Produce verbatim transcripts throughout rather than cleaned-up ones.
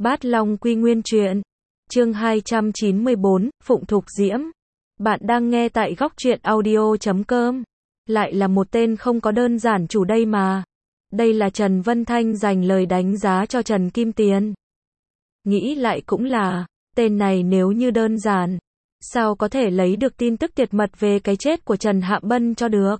Bát Long Quy Nguyên Truyện, chương hai trăm chín mươi bốn, Phụng Thục Diễm. Bạn đang nghe tại góc truyện audio chấm com. Lại là một tên không có đơn giản chủ đây mà. Đây là Trần Vân Thanh dành lời đánh giá cho Trần Kim Tiền. Nghĩ lại cũng là, tên này nếu như đơn giản, sao có thể lấy được tin tức tuyệt mật về cái chết của Trần Hạ Bân cho được.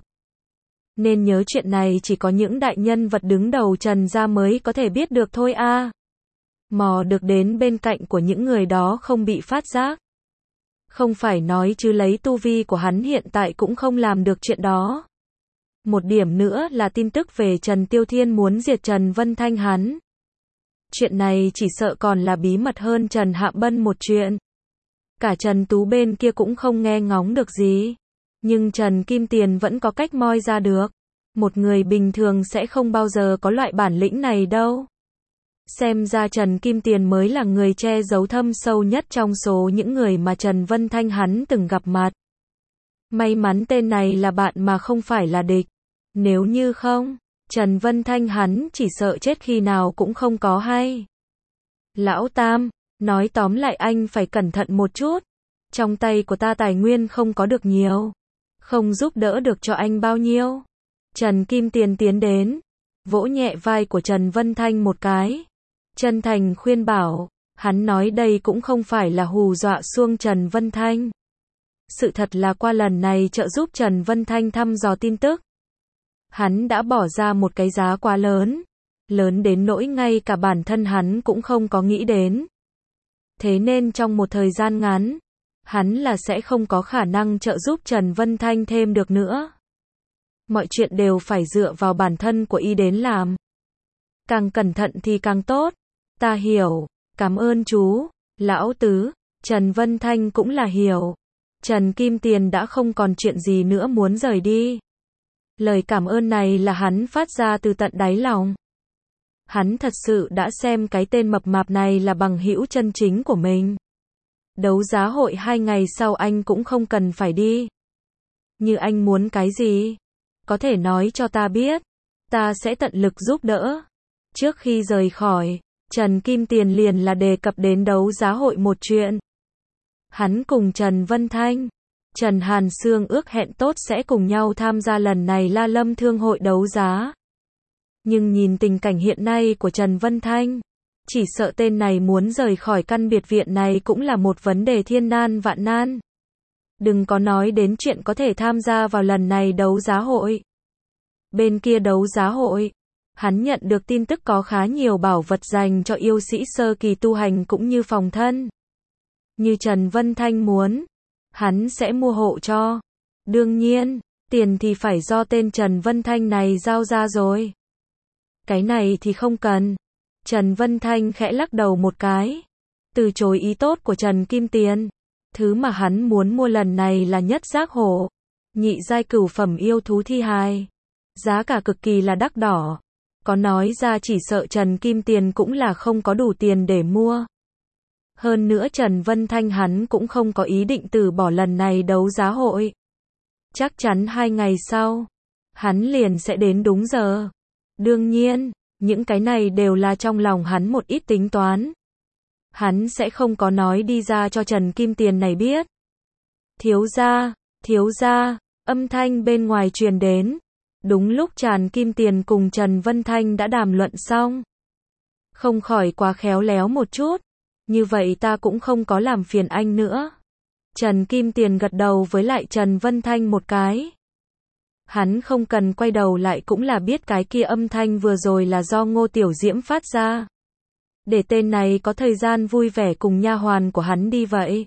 Nên nhớ chuyện này chỉ có những đại nhân vật đứng đầu Trần gia mới có thể biết được thôi a. À. Mò được đến bên cạnh của những người đó không bị phát giác. Không phải nói chứ lấy tu vi của hắn hiện tại cũng không làm được chuyện đó. Một điểm nữa là tin tức về Trần Tiêu Thiên muốn diệt Trần Vân Thanh hắn. Chuyện này chỉ sợ còn là bí mật hơn Trần Hạ Bân một chuyện. Cả Trần Tú bên kia cũng không nghe ngóng được gì. Nhưng Trần Kim Tiền vẫn có cách moi ra được. Một người bình thường sẽ không bao giờ có loại bản lĩnh này đâu. Xem ra Trần Kim Tiền mới là người che giấu thâm sâu nhất trong số những người mà Trần Vân Thanh hắn từng gặp mặt. May mắn tên này là bạn mà không phải là địch. Nếu như không, Trần Vân Thanh hắn chỉ sợ chết khi nào cũng không có hay. Lão Tam, nói tóm lại anh phải cẩn thận một chút. Trong tay của ta tài nguyên không có được nhiều. Không giúp đỡ được cho anh bao nhiêu. Trần Kim Tiền tiến đến, vỗ nhẹ vai của Trần Vân Thanh một cái. Chân thành khuyên bảo, hắn nói đây cũng không phải là hù dọa xuông Trần Vân Thanh. Sự thật là qua lần này trợ giúp Trần Vân Thanh thăm dò tin tức. Hắn đã bỏ ra một cái giá quá lớn. Lớn đến nỗi ngay cả bản thân hắn cũng không có nghĩ đến. Thế nên trong một thời gian ngắn, hắn là sẽ không có khả năng trợ giúp Trần Vân Thanh thêm được nữa. Mọi chuyện đều phải dựa vào bản thân của y đến làm. Càng cẩn thận thì càng tốt. Ta hiểu, cảm ơn chú, lão tứ. Trần Vân Thanh cũng là hiểu. Trần Kim Tiền đã không còn chuyện gì nữa muốn rời đi. Lời cảm ơn này là hắn phát ra từ tận đáy lòng. Hắn thật sự đã xem cái tên mập mạp này là bằng hữu chân chính của mình. Đấu giá hội hai ngày sau anh cũng không cần phải đi. Như anh muốn cái gì? Có thể nói cho ta biết. Ta sẽ tận lực giúp đỡ. Trước khi rời khỏi, Trần Kim Tiền liền là đề cập đến đấu giá hội một chuyện. Hắn cùng Trần Vân Thanh, Trần Hàn Sương ước hẹn tốt sẽ cùng nhau tham gia lần này La Lâm Thương hội đấu giá. Nhưng nhìn tình cảnh hiện nay của Trần Vân Thanh, chỉ sợ tên này muốn rời khỏi căn biệt viện này cũng là một vấn đề thiên nan vạn nan. Đừng có nói đến chuyện có thể tham gia vào lần này đấu giá hội. Bên kia đấu giá hội, hắn nhận được tin tức có khá nhiều bảo vật dành cho yêu sĩ sơ kỳ tu hành cũng như phòng thân. Như Trần Vân Thanh muốn, hắn sẽ mua hộ cho. Đương nhiên, tiền thì phải do tên Trần Vân Thanh này giao ra rồi. Cái này thì không cần. Trần Vân Thanh khẽ lắc đầu một cái. Từ chối ý tốt của Trần Kim Tiền. Thứ mà hắn muốn mua lần này là nhất giác hổ. Nhị giai cửu phẩm yêu thú thi hài. Giá cả cực kỳ là đắt đỏ. Có nói ra chỉ sợ Trần Kim Tiền cũng là không có đủ tiền để mua. Hơn nữa Trần Vân Thanh hắn cũng không có ý định từ bỏ lần này đấu giá hội. Chắc chắn hai ngày sau, hắn liền sẽ đến đúng giờ. Đương nhiên, những cái này đều là trong lòng hắn một ít tính toán. Hắn sẽ không có nói đi ra cho Trần Kim Tiền này biết. Thiếu gia, thiếu gia, âm thanh bên ngoài truyền đến. Đúng lúc Trần Kim Tiền cùng Trần Vân Thanh đã đàm luận xong. Không khỏi quá khéo léo một chút. Như vậy ta cũng không có làm phiền anh nữa. Trần Kim Tiền gật đầu với lại Trần Vân Thanh một cái. Hắn không cần quay đầu lại cũng là biết cái kia âm thanh vừa rồi là do Ngô Tiểu Diễm phát ra. Để tên này có thời gian vui vẻ cùng nha hoàn của hắn đi vậy.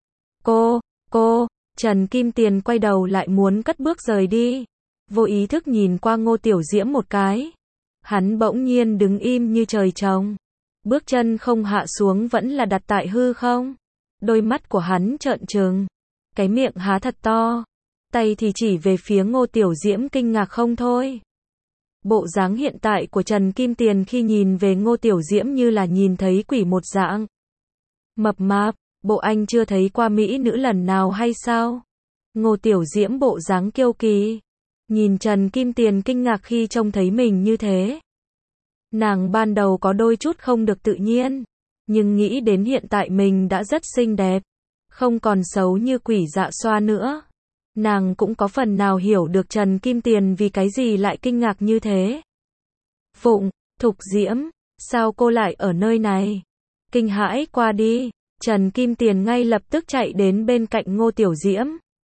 Cô, cô, Trần Kim Tiền quay đầu lại muốn cất bước rời đi. Vô ý thức nhìn qua Ngô Tiểu Diễm một cái. Hắn bỗng nhiên đứng im như trời trồng. Bước chân không hạ xuống vẫn là đặt tại hư không. Đôi mắt của hắn trợn trừng. Cái miệng há thật to. Tay thì chỉ về phía Ngô Tiểu Diễm kinh ngạc không thôi. Bộ dáng hiện tại của Trần Kim Tiền khi nhìn về Ngô Tiểu Diễm như là nhìn thấy quỷ một dạng. Mập mạp, bộ anh chưa thấy qua mỹ nữ lần nào hay sao? Ngô Tiểu Diễm bộ dáng kiêu kỳ. Nhìn Trần Kim Tiền kinh ngạc khi trông thấy mình như thế. Nàng ban đầu có đôi chút không được tự nhiên. Nhưng nghĩ đến hiện tại mình đã rất xinh đẹp, không còn xấu như quỷ dạ xoa nữa. Nàng cũng có phần nào hiểu được Trần Kim Tiền vì cái gì lại kinh ngạc như thế. Phụng, Thục Diễm, sao cô lại ở nơi này? Kinh hãi qua đi, Trần Kim Tiền ngay lập tức chạy đến bên cạnh Ngô Tiểu Diễm.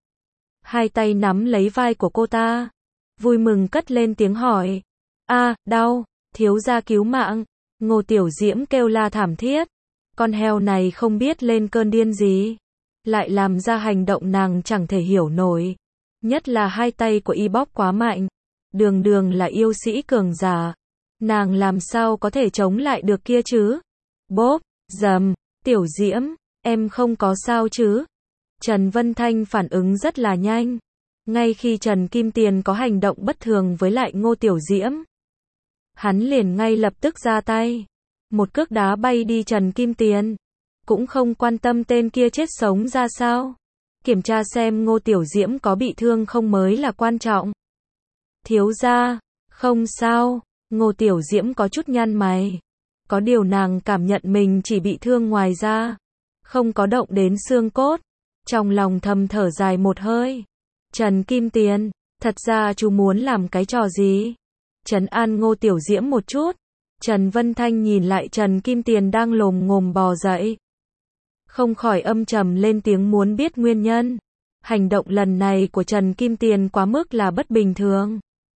Hai tay nắm lấy vai của cô ta, vui mừng cất lên tiếng hỏi. A, đau, thiếu gia cứu mạng. Ngô Tiểu Diễm kêu la thảm thiết. Con heo này không biết lên cơn điên gì, lại làm ra hành động nàng chẳng thể hiểu nổi. Nhất là hai tay của y bóp quá mạnh, đường đường là yêu sĩ cường giả. Nàng làm sao có thể chống lại được kia chứ? Bóp, dầm, Tiểu Diễm, em không có sao chứ? Trần Vân Thanh phản ứng rất là nhanh. Ngay khi Trần Kim Tiền có hành động bất thường với lại Ngô Tiểu Diễm, hắn liền ngay lập tức ra tay. Một cước đá bay đi Trần Kim Tiền. Cũng không quan tâm tên kia chết sống ra sao. Kiểm tra xem Ngô Tiểu Diễm có bị thương không mới là quan trọng. Thiếu gia, không sao. Ngô Tiểu Diễm có chút nhăn mày. Có điều nàng cảm nhận mình chỉ bị thương ngoài da, không có động đến xương cốt. Trong lòng thầm thở dài một hơi. Trần Kim Tiền, thật ra chú muốn làm cái trò gì? Trấn an Ngô Tiểu Diễm một chút. Trần Vân Thanh nhìn lại Trần Kim Tiền đang lồm ngồm bò dậy, không khỏi âm trầm lên tiếng muốn biết nguyên nhân. Hành động lần này của Trần Kim Tiền quá mức là bất bình thường.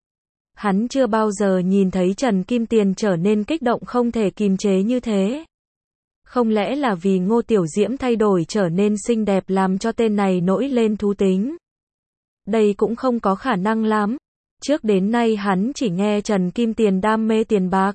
Hắn chưa bao giờ nhìn thấy Trần Kim Tiền trở nên kích động không thể kìm chế như thế. Không lẽ là vì Ngô Tiểu Diễm thay đổi trở nên xinh đẹp làm cho tên này nổi lên thú tính? Đây cũng không có khả năng lắm. Trước đến nay hắn chỉ nghe Trần Kim Tiền đam mê tiền bạc,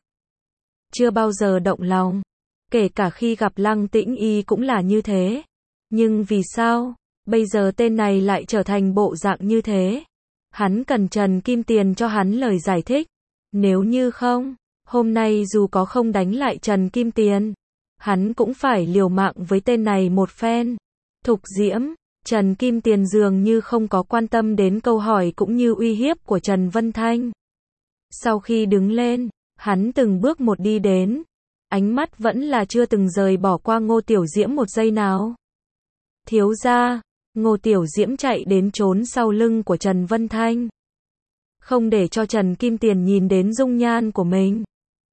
chưa bao giờ động lòng. Kể cả khi gặp Lăng Tĩnh Y cũng là như thế. Nhưng vì sao bây giờ tên này lại trở thành bộ dạng như thế? Hắn cần Trần Kim Tiền cho hắn lời giải thích. Nếu như không, hôm nay dù có không đánh lại Trần Kim Tiền, hắn cũng phải liều mạng với tên này một phen. Thục Diễm, Trần Kim Tiền dường như không có quan tâm đến câu hỏi cũng như uy hiếp của Trần Vân Thanh. Sau khi đứng lên, hắn từng bước một đi đến, ánh mắt vẫn là chưa từng rời bỏ qua Ngô Tiểu Diễm một giây nào. Thiếu gia, Ngô Tiểu Diễm chạy đến trốn sau lưng của Trần Vân Thanh, không để cho Trần Kim Tiền nhìn đến dung nhan của mình.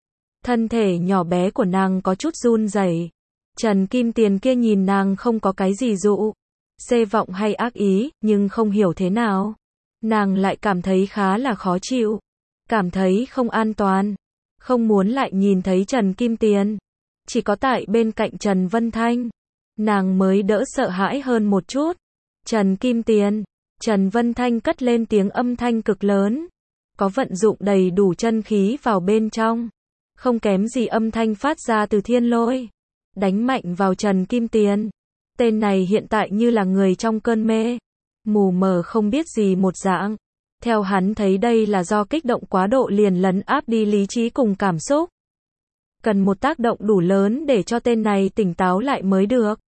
Thân thể nhỏ bé của nàng có chút run rẩy. Trần Kim Tiền kia nhìn nàng không có cái gì dụ, xê vọng hay ác ý, nhưng không hiểu thế nào, nàng lại cảm thấy khá là khó chịu, cảm thấy không an toàn, không muốn lại nhìn thấy Trần Kim Tiền. Chỉ có tại bên cạnh Trần Vân Thanh, nàng mới đỡ sợ hãi hơn một chút. Trần Kim Tiền, Trần Vân Thanh cất lên tiếng âm thanh cực lớn, có vận dụng đầy đủ chân khí vào bên trong, không kém gì âm thanh phát ra từ thiên lôi, đánh mạnh vào Trần Kim Tiền. Tên này hiện tại như là người trong cơn mê, mù mờ không biết gì một dạng. Theo hắn thấy đây là do kích động quá độ liền lấn áp đi lý trí cùng cảm xúc. Cần một tác động đủ lớn để cho tên này tỉnh táo lại mới được.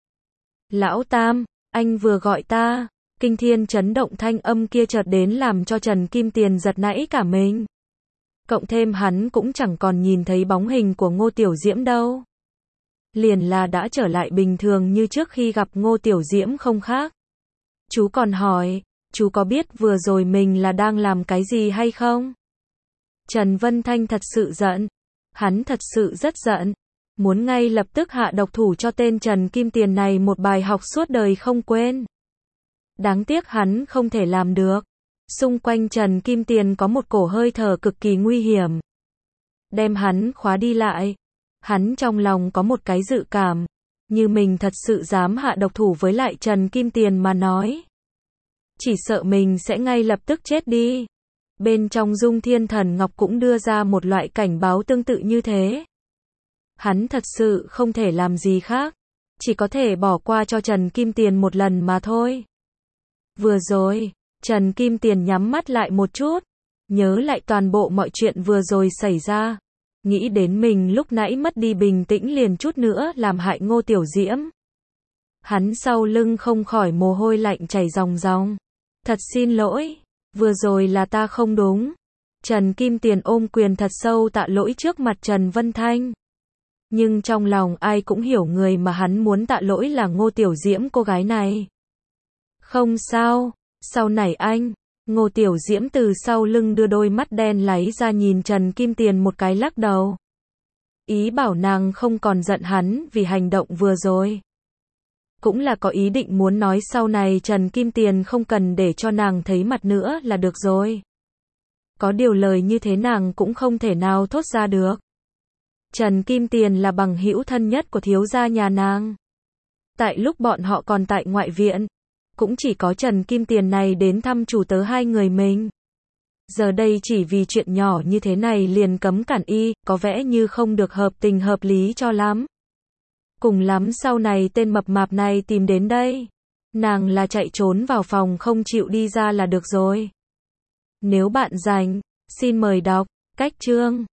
Lão Tam, anh vừa gọi ta. Kinh thiên chấn động thanh âm kia chợt đến làm cho Trần Kim Tiền giật nảy cả mình. Cộng thêm hắn cũng chẳng còn nhìn thấy bóng hình của Ngô Tiểu Diễm đâu. Liền là đã trở lại bình thường như trước khi gặp Ngô Tiểu Diễm không khác. Chú còn hỏi, chú có biết vừa rồi mình là đang làm cái gì hay không? Trần Vân Thanh thật sự giận. Hắn thật sự rất giận. Muốn ngay lập tức hạ độc thủ cho tên Trần Kim Tiền này một bài học suốt đời không quên. Đáng tiếc hắn không thể làm được. Xung quanh Trần Kim Tiền có một cổ hơi thở cực kỳ nguy hiểm, đem hắn khóa đi lại. Hắn trong lòng có một cái dự cảm, như mình thật sự dám hạ độc thủ với lại Trần Kim Tiền mà nói, chỉ sợ mình sẽ ngay lập tức chết đi. Bên trong Dung Thiên Thần Ngọc cũng đưa ra một loại cảnh báo tương tự như thế. Hắn thật sự không thể làm gì khác, chỉ có thể bỏ qua cho Trần Kim Tiền một lần mà thôi. Vừa rồi, Trần Kim Tiền nhắm mắt lại một chút, nhớ lại toàn bộ mọi chuyện vừa rồi xảy ra, nghĩ đến mình lúc nãy mất đi bình tĩnh liền chút nữa làm hại Ngô Tiểu Diễm. Hắn sau lưng không khỏi mồ hôi lạnh chảy ròng ròng. Thật xin lỗi, vừa rồi là ta không đúng. Trần Kim Tiền ôm quyền thật sâu tạ lỗi trước mặt Trần Vân Thanh. Nhưng trong lòng ai cũng hiểu người mà hắn muốn tạ lỗi là Ngô Tiểu Diễm cô gái này. Không sao, sau này anh. Ngô Tiểu Diễm từ sau lưng đưa đôi mắt đen láy ra nhìn Trần Kim Tiền một cái lắc đầu. Ý bảo nàng không còn giận hắn vì hành động vừa rồi. Cũng là có ý định muốn nói sau này Trần Kim Tiền không cần để cho nàng thấy mặt nữa là được rồi. Có điều lời như thế nàng cũng không thể nào thốt ra được. Trần Kim Tiền là bằng hữu thân nhất của thiếu gia nhà nàng. Tại lúc bọn họ còn tại ngoại viện, cũng chỉ có Trần Kim Tiền này đến thăm chủ tớ hai người mình. Giờ đây chỉ vì chuyện nhỏ như thế này liền cấm cản y, có vẻ như không được hợp tình hợp lý cho lắm. Cùng lắm sau này tên mập mạp này tìm đến đây. Nàng là chạy trốn vào phòng không chịu đi ra là được rồi. Nếu bạn rảnh, xin mời đọc, cách chương.